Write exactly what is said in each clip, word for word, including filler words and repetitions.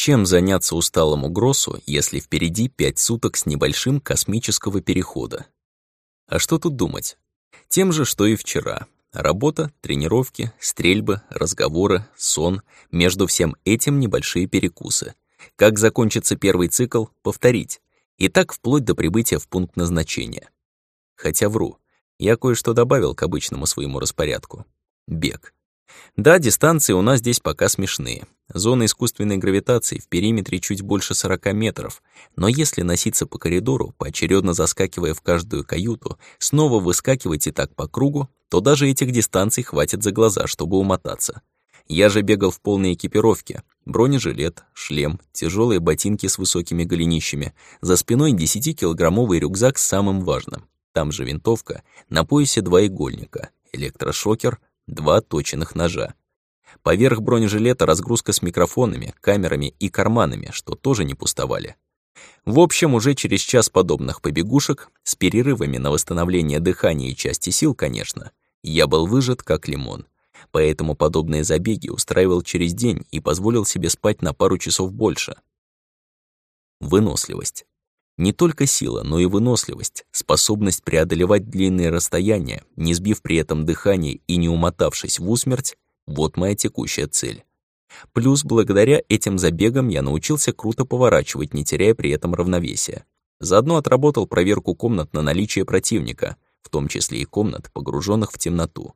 Чем заняться усталому Гроссу, если впереди пять суток с небольшим космического перехода? А что тут думать? Тем же, что и вчера. Работа, тренировки, стрельбы, разговоры, сон. Между всем этим небольшие перекусы. Как закончится первый цикл, повторить. И так вплоть до прибытия в пункт назначения. Хотя вру. Я кое-что добавил к обычному своему распорядку. Бег. Да, дистанции у нас здесь пока смешные. Зона искусственной гравитации в периметре чуть больше сорока метров, но если носиться по коридору, поочередно заскакивая в каждую каюту, снова выскакивать и так по кругу, то даже этих дистанций хватит за глаза, чтобы умотаться. Я же бегал в полной экипировке. Бронежилет, шлем, тяжелые ботинки с высокими голенищами, за спиной десятикилограммовый рюкзак с самым важным. Там же винтовка, на поясе два игольника, электрошокер, два точенных ножа. Поверх бронежилета разгрузка с микрофонами, камерами и карманами, что тоже не пустовали. В общем, уже через час подобных побегушек, с перерывами на восстановление дыхания и части сил, конечно, я был выжат как лимон. Поэтому подобные забеги устраивал через день и позволил себе спать на пару часов больше. Выносливость. Не только сила, но и выносливость, способность преодолевать длинные расстояния, не сбив при этом дыхание и не умотавшись в усмерть, вот моя текущая цель. Плюс, благодаря этим забегам я научился круто поворачивать, не теряя при этом равновесия. Заодно отработал проверку комнат на наличие противника, в том числе и комнат, погруженных в темноту.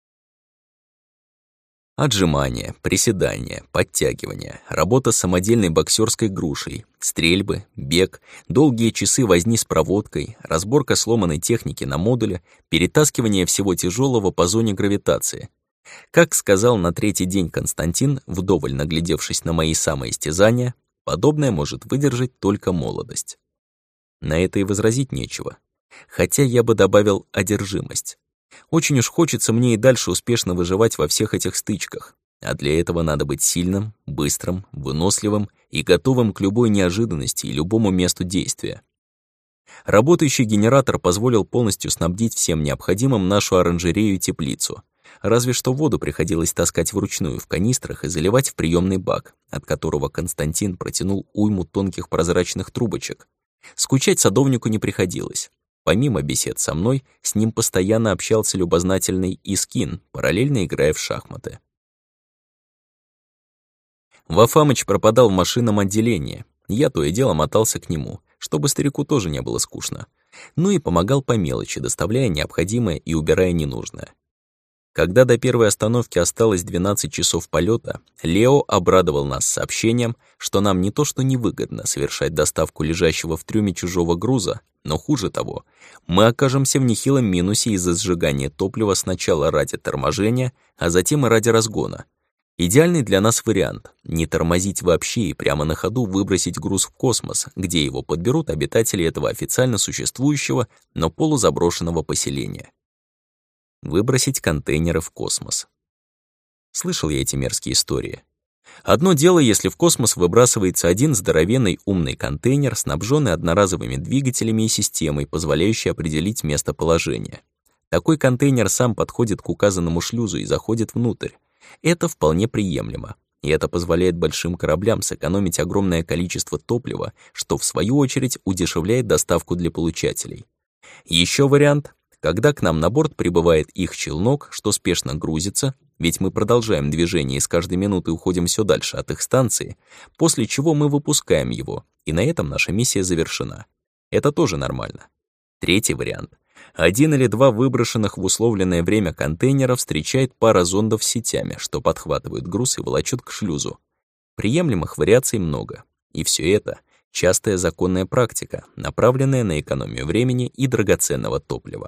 Отжимания, приседания, подтягивания, работа с самодельной боксерской грушей, стрельбы, бег, долгие часы возни с проводкой, разборка сломанной техники на модуле, перетаскивание всего тяжелого по зоне гравитации. Как сказал на третий день Константин, вдоволь наглядевшись на мои самоистязания, подобное может выдержать только молодость. На это и возразить нечего. Хотя я бы добавил одержимость. Очень уж хочется мне и дальше успешно выживать во всех этих стычках, а для этого надо быть сильным, быстрым, выносливым и готовым к любой неожиданности и любому месту действия. Работающий генератор позволил полностью снабдить всем необходимым нашу оранжерею и теплицу, разве что воду приходилось таскать вручную в канистрах и заливать в приемный бак, от которого Константин протянул уйму тонких прозрачных трубочек. Скучать садовнику не приходилось. Помимо бесед со мной, с ним постоянно общался любознательный Искин, параллельно играя в шахматы. Вафамыч пропадал в машинном отделении. Я то и дело мотался к нему, чтобы старику тоже не было скучно. Ну и помогал по мелочи, доставляя необходимое и убирая ненужное. Когда до первой остановки осталось двенадцать часов полета, Лео обрадовал нас сообщением, что нам не то что невыгодно совершать доставку лежащего в трюме чужого груза, но хуже того, мы окажемся в нехилом минусе из-за сжигания топлива сначала ради торможения, а затем и ради разгона. Идеальный для нас вариант — не тормозить вообще и прямо на ходу выбросить груз в космос, где его подберут обитатели этого официально существующего, но полузаброшенного поселения. Выбросить контейнеры в космос. Слышал я эти мерзкие истории. Одно дело, если в космос выбрасывается один здоровенный умный контейнер, снабженный одноразовыми двигателями и системой, позволяющей определить местоположение. Такой контейнер сам подходит к указанному шлюзу и заходит внутрь. Это вполне приемлемо, и это позволяет большим кораблям сэкономить огромное количество топлива, что, в свою очередь, удешевляет доставку для получателей. Еще вариант — когда к нам на борт прибывает их челнок, что спешно грузится, ведь мы продолжаем движение и с каждой минутой уходим все дальше от их станции, после чего мы выпускаем его, и на этом наша миссия завершена. Это тоже нормально. Третий вариант. Один или два выброшенных в условленное время контейнера встречает пара зондов с сетями, что подхватывают груз и волочут к шлюзу. Приемлемых вариаций много. И все это — частая законная практика, направленная на экономию времени и драгоценного топлива.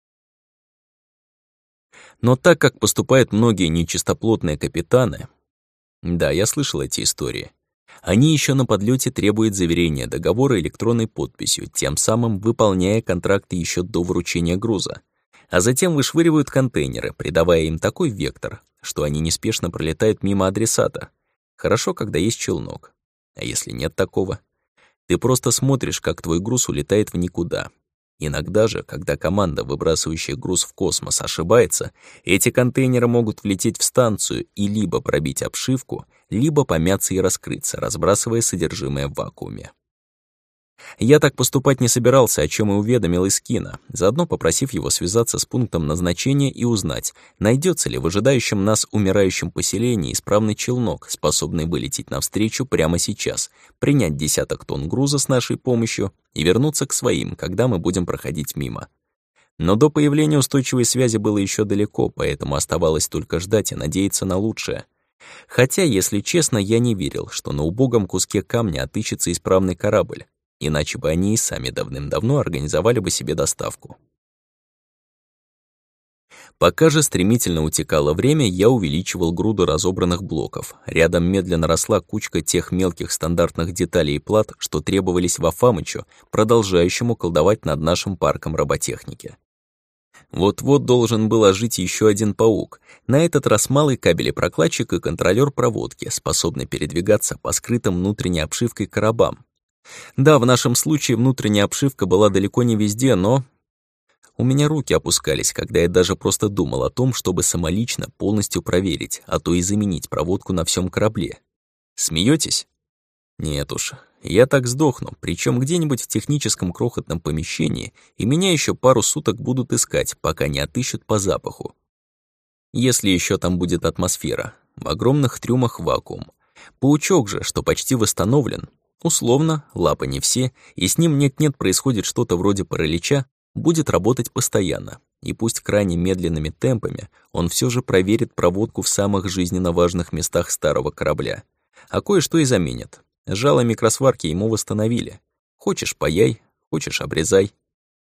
Но так как поступают многие нечистоплотные капитаны... Да, я слышал эти истории. Они еще на подлете требуют заверения договора электронной подписью, тем самым выполняя контракты еще до вручения груза. А затем вышвыривают контейнеры, придавая им такой вектор, что они неспешно пролетают мимо адресата. Хорошо, когда есть челнок. А если нет такого? Ты просто смотришь, как твой груз улетает в никуда. Иногда же, когда команда, выбрасывающая груз в космос, ошибается, эти контейнеры могут влететь в станцию и либо пробить обшивку, либо помяться и раскрыться, разбрасывая содержимое в вакууме. Я так поступать не собирался, о чем и уведомил Искина, заодно попросив его связаться с пунктом назначения и узнать, найдется ли в ожидающем нас умирающем поселении исправный челнок, способный вылететь навстречу прямо сейчас, принять десяток тонн груза с нашей помощью и вернуться к своим, когда мы будем проходить мимо. Но до появления устойчивой связи было еще далеко, поэтому оставалось только ждать и надеяться на лучшее. Хотя, если честно, я не верил, что на убогом куске камня отыщется исправный корабль. Иначе бы они и сами давным-давно организовали бы себе доставку. Пока же стремительно утекало время, я увеличивал груду разобранных блоков. Рядом медленно росла кучка тех мелких стандартных деталей и плат, что требовались Вафамычу, продолжающему колдовать над нашим парком роботехники. Вот-вот должен был ожить еще один паук, на этот раз малый кабелепрокладчик и контролёр проводки, способный передвигаться по скрытым внутренней обшивкой коробам. Да, в нашем случае внутренняя обшивка была далеко не везде, но... У меня руки опускались, когда я даже просто думал о том, чтобы самолично полностью проверить, а то и заменить проводку на всем корабле. Смеетесь? Нет уж, я так сдохну, причем где-нибудь в техническом крохотном помещении, и меня еще пару суток будут искать, пока не отыщут по запаху. Если еще там будет атмосфера, в огромных трюмах вакуум. Паучок же, что почти восстановлен, условно, лапы не все, и с ним нет-нет происходит что-то вроде паралича, будет работать постоянно, и пусть крайне медленными темпами, он все же проверит проводку в самых жизненно важных местах старого корабля. А кое-что и заменит. Жало микросварки ему восстановили. Хочешь — паяй, хочешь — обрезай.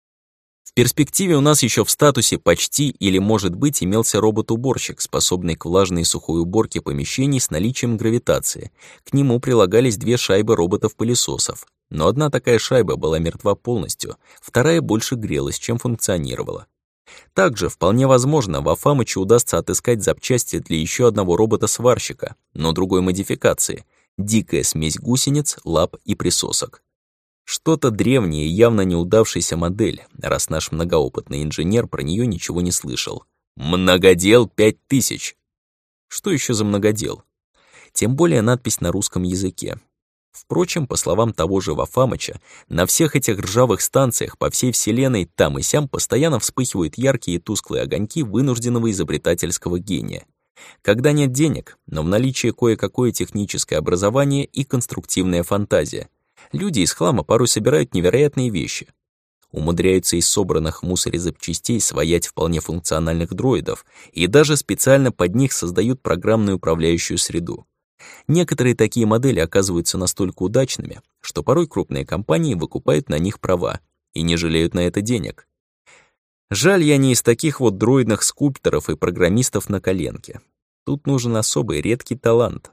В перспективе у нас еще в статусе почти или, может быть, имелся робот-уборщик, способный к влажной и сухой уборке помещений с наличием гравитации. К нему прилагались две шайбы роботов-пылесосов. Но одна такая шайба была мертва полностью, вторая больше грелась, чем функционировала. Также, вполне возможно, Вафамычу удастся отыскать запчасти для еще одного робота-сварщика, но другой модификации — дикая смесь гусениц, лап и присосок. Что-то древнее и явно неудавшаяся модель, раз наш многоопытный инженер про нее ничего не слышал. Многодел пять тысяч! Что еще за многодел? Тем более надпись на русском языке. Впрочем, по словам того же Вафамыча, на всех этих ржавых станциях по всей вселенной там и сям постоянно вспыхивают яркие и тусклые огоньки вынужденного изобретательского гения. Когда нет денег, но в наличии кое-какое техническое образование и конструктивная фантазия. Люди из хлама порой собирают невероятные вещи. Умудряются из собранных в мусоре запчастей своять вполне функциональных дроидов и даже специально под них создают программную управляющую среду. Некоторые такие модели оказываются настолько удачными, что порой крупные компании выкупают на них права и не жалеют на это денег. Жаль, я не из таких вот дроидных скульпторов и программистов на коленке. Тут нужен особый редкий талант.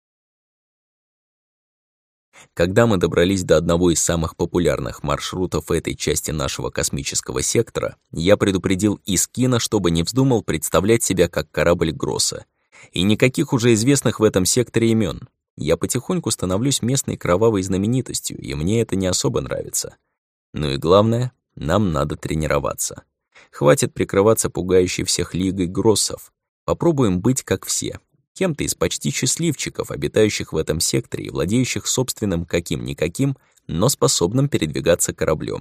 Когда мы добрались до одного из самых популярных маршрутов этой части нашего космического сектора, я предупредил Искина, чтобы не вздумал представлять себя как корабль Гросса. И никаких уже известных в этом секторе имен. Я потихоньку становлюсь местной кровавой знаменитостью, и мне это не особо нравится. Ну и главное, нам надо тренироваться. Хватит прикрываться пугающей всех лигой Гроссов. Попробуем быть как все. Кем-то из почти счастливчиков, обитающих в этом секторе и владеющих собственным каким-никаким, но способным передвигаться кораблем.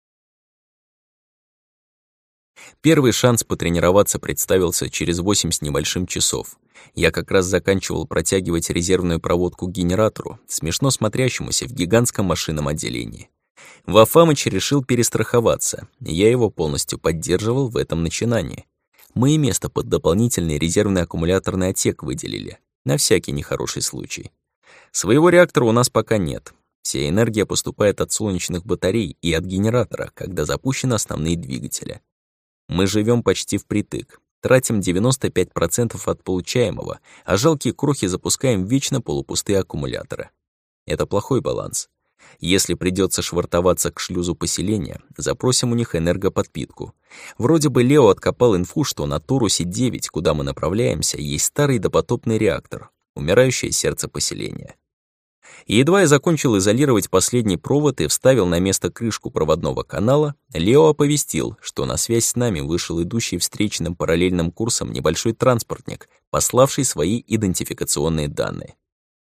Первый шанс потренироваться представился через восемь с небольшим часов. Я как раз заканчивал протягивать резервную проводку к генератору, смешно смотрящемуся в гигантском машинном отделении. Вафамыч решил перестраховаться, я его полностью поддерживал в этом начинании. Мы и место под дополнительный резервный аккумуляторный отсек выделили, на всякий нехороший случай. Своего реактора у нас пока нет. Вся энергия поступает от солнечных батарей и от генератора, когда запущены основные двигатели. Мы живем почти впритык, тратим девяносто пять процентов от получаемого, а жалкие крохи запускаем в вечно полупустые аккумуляторы. Это плохой баланс. Если придется швартоваться к шлюзу поселения, запросим у них энергоподпитку. Вроде бы Лео откопал инфу, что на Торусе девять, куда мы направляемся, есть старый допотопный реактор, умирающее сердце поселения. И едва я закончил изолировать последний провод и вставил на место крышку проводного канала, Лео оповестил, что на связь с нами вышел идущий встречным параллельным курсом небольшой транспортник, пославший свои идентификационные данные.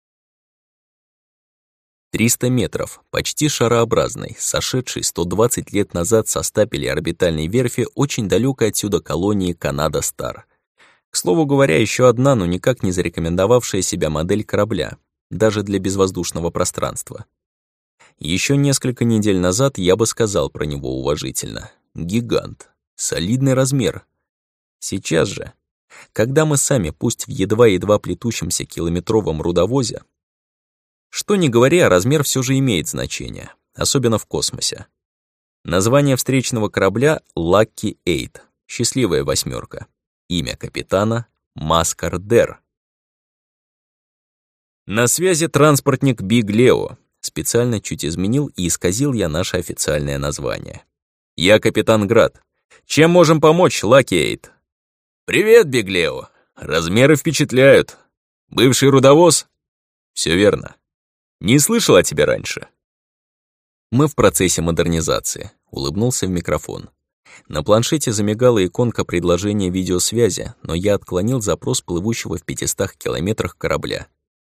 триста метров, почти шарообразной, сошедшей сто двадцать лет назад со стапелей орбитальной верфи очень далекой отсюда колонии Канада-Стар. К слову говоря, еще одна, но никак не зарекомендовавшая себя модель корабля, даже для безвоздушного пространства. Еще несколько недель назад я бы сказал про него уважительно. Гигант. Солидный размер. Сейчас же, когда мы сами, пусть в едва-едва плетущемся километровом рудовозе, что ни говори, а размер все же имеет значение, особенно в космосе. Название встречного корабля — Lucky Eight, счастливая восьмерка. Имя капитана — Маскардер. На связи транспортник Биг Лео. Специально чуть изменил и исказил я наше официальное название. Я капитан Град. Чем можем помочь, Lucky Eight? Привет, Биг Лео. Размеры впечатляют. Бывший рудовоз? Все верно. Не слышал о тебе раньше. Мы в процессе модернизации. Улыбнулся в микрофон. На планшете замигала иконка предложения видеосвязи, но я отклонил запрос плывущего в пятистах километрах корабля.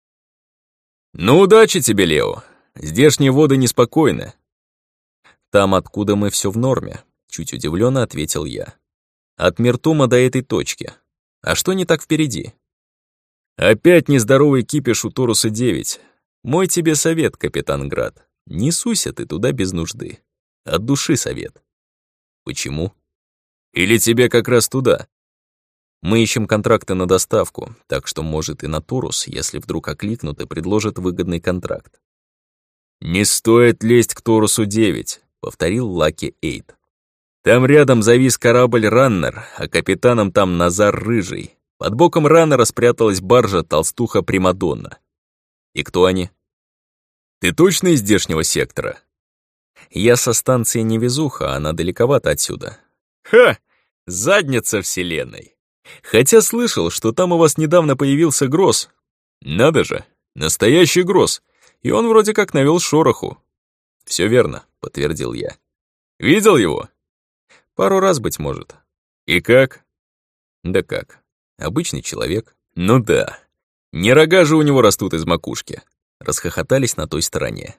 «Ну, удачи тебе, Лео. Здешние воды неспокойны». «Там, откуда мы, все в норме», — чуть удивленно ответил я. «От Миртума до этой точки. А что не так впереди?» «Опять нездоровый кипиш у Торуса девять. Мой тебе совет, капитан Град. Не суйся ты туда без нужды. От души совет». «Почему?» «Или тебе как раз туда?» «Мы ищем контракты на доставку, так что, может, и на Торус, если вдруг окликнут и предложат выгодный контракт». «Не стоит лезть к Торусу девять», — повторил Lucky Eight. «Там рядом завис корабль «Раннер», а капитаном там Назар Рыжий. Под боком Раннера спряталась баржа толстуха Примадонна. И кто они?» «Ты точно из здешнего сектора?» «Я со станции Невезуха, она далековато отсюда». «Ха! Задница вселенной! Хотя слышал, что там у вас недавно появился Гросс. Надо же, настоящий Гросс, и он вроде как навел шороху». «Все верно», — подтвердил я. «Видел его?» «Пару раз, быть может». «И как?» «Да как, обычный человек». «Ну да, не рога же у него растут из макушки». Расхохотались на той стороне.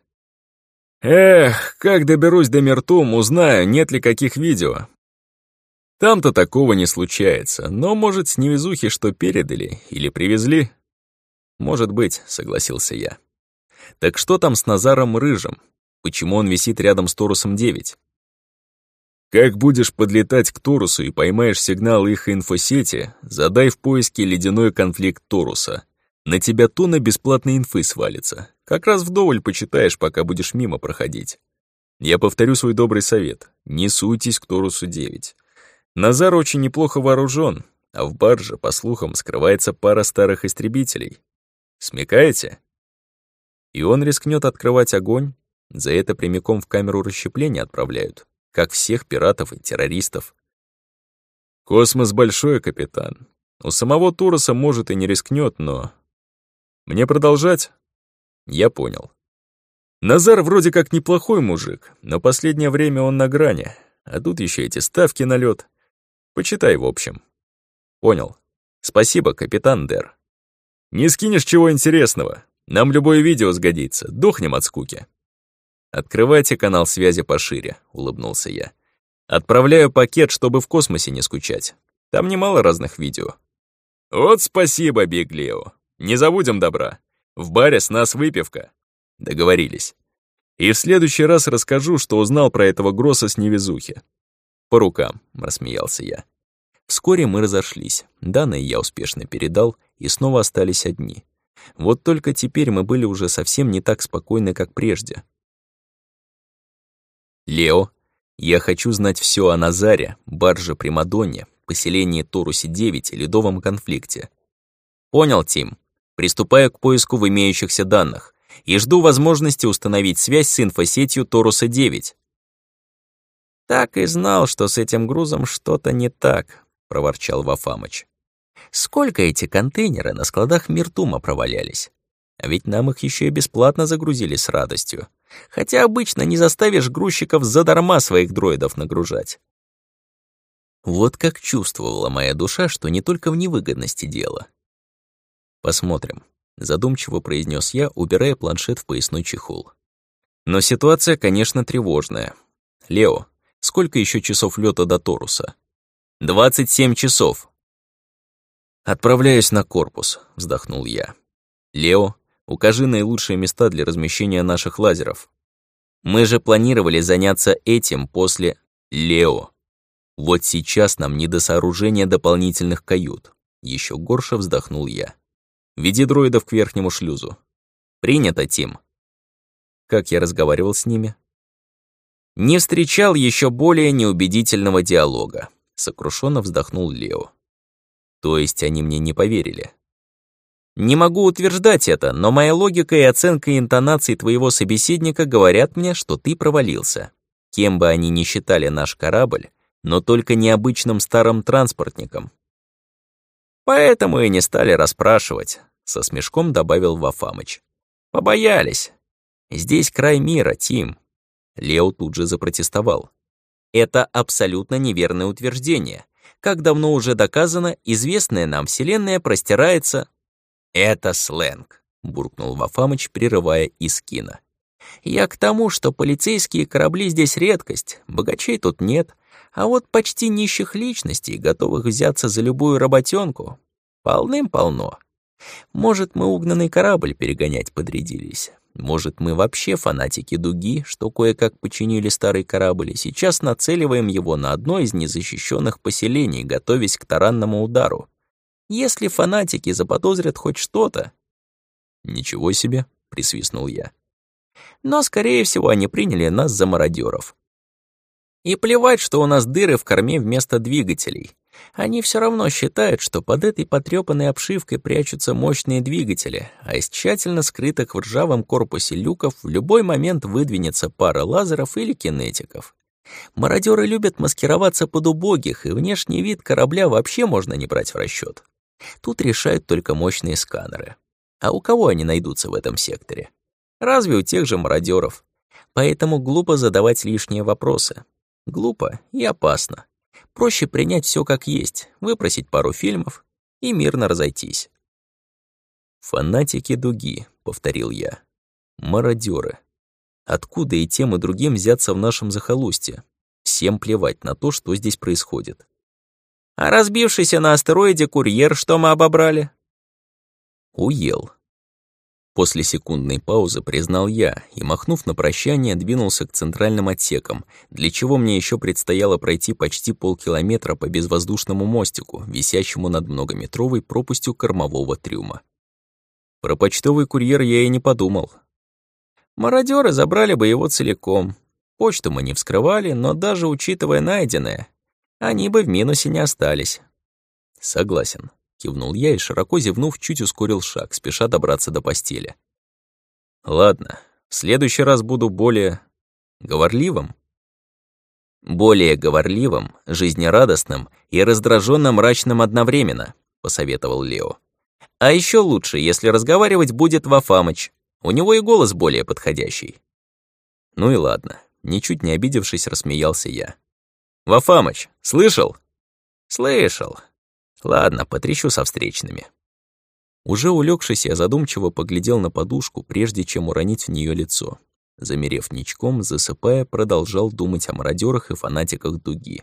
«Эх, как доберусь до Миртум, узнаю, нет ли каких видео. Там-то такого не случается, но, может, с невезухи что передали или привезли?» «Может быть», — согласился я. «Так что там с Назаром Рыжим? Почему он висит рядом с Торусом девять?» «Как будешь подлетать к Торусу и поймаешь сигнал их инфосети, задай в поиске ледяной конфликт Торуса. На тебя тонна бесплатной инфы свалится. Как раз вдоволь почитаешь, пока будешь мимо проходить. Я повторю свой добрый совет. Не суйтесь к Торусу девять. Назар очень неплохо вооружен, а в барже, по слухам, скрывается пара старых истребителей. Смекаете? И он рискнет открывать огонь. За это прямиком в камеру расщепления отправляют, как всех пиратов и террористов. Космос большой, капитан. У самого Торуса, может, и не рискнет, но... Мне продолжать? Я понял. Назар вроде как неплохой мужик, но последнее время он на грани, а тут еще эти ставки на лед. Почитай в общем. Понял. Спасибо, капитан Дер. Не скинешь чего интересного? Нам любое видео сгодится, дохнем от скуки. Открывайте канал связи пошире, улыбнулся я. Отправляю пакет, чтобы в космосе не скучать. Там немало разных видео. Вот спасибо, Биг Лео. Не забудем добра. В баре с нас выпивка. Договорились. И в следующий раз расскажу, что узнал про этого Гросса с невезухи. По рукам, рассмеялся я. Вскоре мы разошлись. Данные я успешно передал, и снова остались одни. Вот только теперь мы были уже совсем не так спокойны, как прежде. Лео, я хочу знать все о Назаре, барже Примадонне, поселении Торусе девять и ледовом конфликте. Понял, Тим. Приступаю к поиску в имеющихся данных и жду возможности установить связь с инфосетью Торуса девять. «Так и знал, что с этим грузом что-то не так», — проворчал Вафамыч. «Сколько эти контейнеры на складах Миртума провалялись? А ведь нам их еще и бесплатно загрузили с радостью. Хотя обычно не заставишь грузчиков задарма своих дроидов нагружать. Вот как чувствовала моя душа, что не только в невыгодности дело. «Посмотрим», — задумчиво произнес я, убирая планшет в поясной чехол. «Но ситуация, конечно, тревожная. Лео, сколько еще часов лёта до Торуса?» «Двадцать семь часов». «Отправляюсь на корпус», — вздохнул я. «Лео, укажи наилучшие места для размещения наших лазеров. Мы же планировали заняться этим после Лео. Вот сейчас нам не до сооружения дополнительных кают». Еще горше вздохнул я. «Веди дроидов к верхнему шлюзу». «Принято, Тим». Как я разговаривал с ними? Не встречал еще более неубедительного диалога. Сокрушенно вздохнул Лео. То есть они мне не поверили? Не могу утверждать это, но моя логика и оценка интонаций твоего собеседника говорят мне, что ты провалился. Кем бы они ни считали наш корабль, но только необычным старым транспортником. Поэтому и не стали расспрашивать, со смешком добавил Вафамыч. Побоялись. Здесь край мира, Тим. Лео тут же запротестовал. Это абсолютно неверное утверждение. Как давно уже доказано, известная нам Вселенная простирается... Это сленг, буркнул Вафамыч, прерывая Искина. Я к тому, что полицейские корабли здесь редкость, богачей тут нет, а вот почти нищих личностей, готовых взяться за любую работенку, полным-полно. Может, мы угнанный корабль перегонять подрядились. Может, мы вообще фанатики Дуги, что кое-как починили старый корабль, и сейчас нацеливаем его на одно из незащищенных поселений, готовясь к таранному удару. Если фанатики заподозрят хоть что-то... «Ничего себе», — присвистнул я. Но, скорее всего, они приняли нас за мародеров. И плевать, что у нас дыры в корме вместо двигателей. Они все равно считают, что под этой потрепанной обшивкой прячутся мощные двигатели, а из тщательно скрытых в ржавом корпусе люков в любой момент выдвинется пара лазеров или кинетиков. Мародеры любят маскироваться под убогих, и внешний вид корабля вообще можно не брать в расчет. Тут решают только мощные сканеры. А у кого они найдутся в этом секторе? Разве у тех же мародеров? Поэтому глупо задавать лишние вопросы. Глупо и опасно. Проще принять все как есть, выпросить пару фильмов и мирно разойтись. «Фанатики Дуги», — повторил я. «Мародеры. Откуда и тем, и другим взяться в нашем захолустье? Всем плевать на то, что здесь происходит». «А разбившийся на астероиде курьер, что мы обобрали?» «Уел». После секундной паузы признал я и, махнув на прощание, двинулся к центральным отсекам, для чего мне еще предстояло пройти почти полкилометра по безвоздушному мостику, висящему над многометровой пропастью кормового трюма. Про почтовый курьер я и не подумал. Мародеры забрали бы его целиком. Почту мы не вскрывали, но даже учитывая найденное, они бы в минусе не остались. Согласен. Кивнул я и, широко зевнув, чуть ускорил шаг, спеша добраться до постели. Ладно, в следующий раз буду более... говорливым? Более говорливым, жизнерадостным и раздраженно мрачным одновременно, посоветовал Лео. А еще лучше, если разговаривать будет Вафамыч. У него и голос более подходящий. Ну и ладно, ничуть не обидевшись, рассмеялся я. Вафамыч, слышал? Слышал. Ладно, потрещу со встречными. Уже улегшись, я задумчиво поглядел на подушку, прежде чем уронить в нее лицо. Замерев ничком, засыпая, продолжал думать о мародерах и фанатиках Дуги.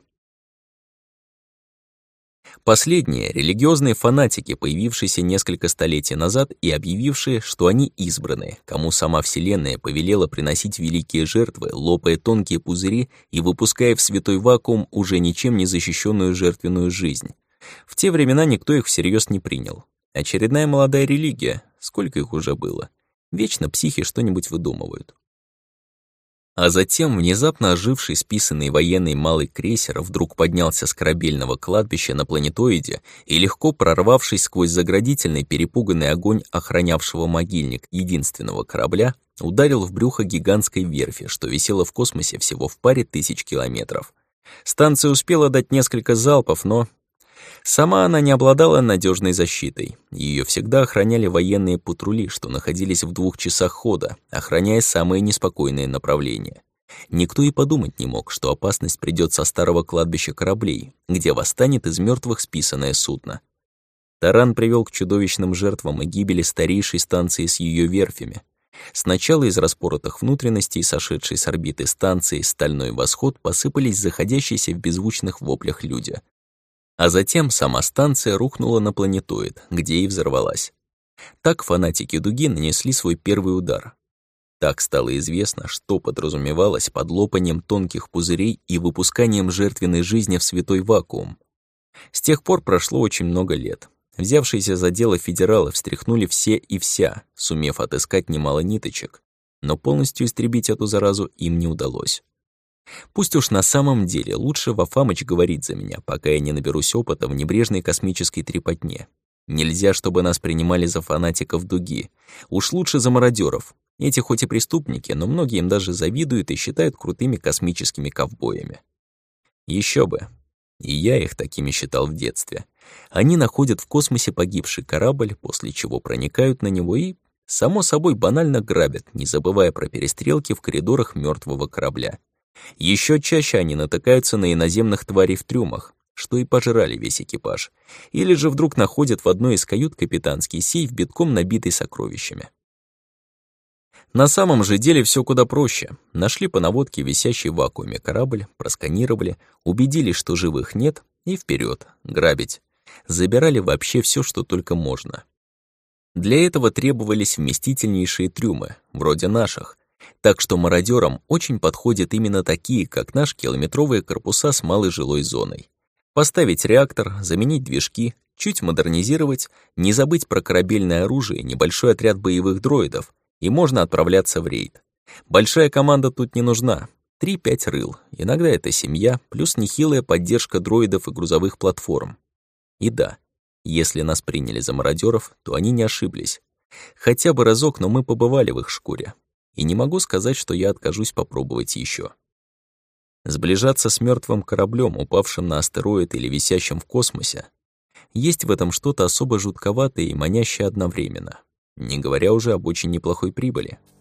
Последние — религиозные фанатики, появившиеся несколько столетий назад и объявившие, что они избранные, кому сама Вселенная повелела приносить великие жертвы, лопая тонкие пузыри и выпуская в святой вакуум уже ничем не защищенную жертвенную жизнь. В те времена никто их всерьез не принял. Очередная молодая религия, сколько их уже было. Вечно психи что-нибудь выдумывают. А затем внезапно оживший списанный военный малый крейсер вдруг поднялся с корабельного кладбища на планетоиде и, легко прорвавшись сквозь заградительный перепуганный огонь охранявшего могильник единственного корабля, ударил в брюхо гигантской верфи, что висела в космосе всего в паре тысяч километров. Станция успела дать несколько залпов, но... Сама она не обладала надежной защитой. Ее всегда охраняли военные патрули, что находились в двух часах хода, охраняя самые неспокойные направления. Никто и подумать не мог, что опасность придёт со старого кладбища кораблей, где восстанет из мёртвых списанное судно. Таран привёл к чудовищным жертвам и гибели старейшей станции с её верфями. Сначала из распоротых внутренностей, сошедшей с орбиты станции «Стальной восход», посыпались заходящиеся в беззвучных воплях люди. А затем сама станция рухнула на планетоид, где и взорвалась. Так фанатики Дуги нанесли свой первый удар. Так стало известно, что подразумевалось под лопанием тонких пузырей и выпусканием жертвенной жизни в святой вакуум. С тех пор прошло очень много лет. Взявшиеся за дело федералы встряхнули все и вся, сумев отыскать немало ниточек, но полностью истребить эту заразу им не удалось. Пусть уж на самом деле лучше Вафамыч говорит за меня, пока я не наберусь опыта в небрежной космической трепотне. Нельзя, чтобы нас принимали за фанатиков Дуги. Уж лучше за мародеров. Эти хоть и преступники, но многие им даже завидуют и считают крутыми космическими ковбоями. Еще бы. И я их такими считал в детстве. Они находят в космосе погибший корабль, после чего проникают на него и, само собой, банально грабят, не забывая про перестрелки в коридорах мертвого корабля. Еще чаще они натыкаются на иноземных тварей в трюмах, что и пожрали весь экипаж, или же вдруг находят в одной из кают капитанский сейф, битком набитый сокровищами. На самом же деле все куда проще. Нашли по наводке висящий в вакууме корабль, просканировали, убедились, что живых нет, и вперед грабить. Забирали вообще все, что только можно. Для этого требовались вместительнейшие трюмы, вроде наших, так что мародерам очень подходят именно такие, как наш, километровые корпуса с малой жилой зоной. Поставить реактор, заменить движки, чуть модернизировать, не забыть про корабельное оружие, небольшой отряд боевых дроидов, и можно отправляться в рейд. Большая команда тут не нужна. три-пять рыл, иногда это семья, плюс нехилая поддержка дроидов и грузовых платформ. И да, если нас приняли за мародеров, то они не ошиблись. Хотя бы разок, но мы побывали в их шкуре. И не могу сказать, что я откажусь попробовать еще. Сближаться с мертвым кораблем, упавшим на астероид или висящим в космосе, есть в этом что-то особо жутковатое и манящее одновременно, не говоря уже об очень неплохой прибыли.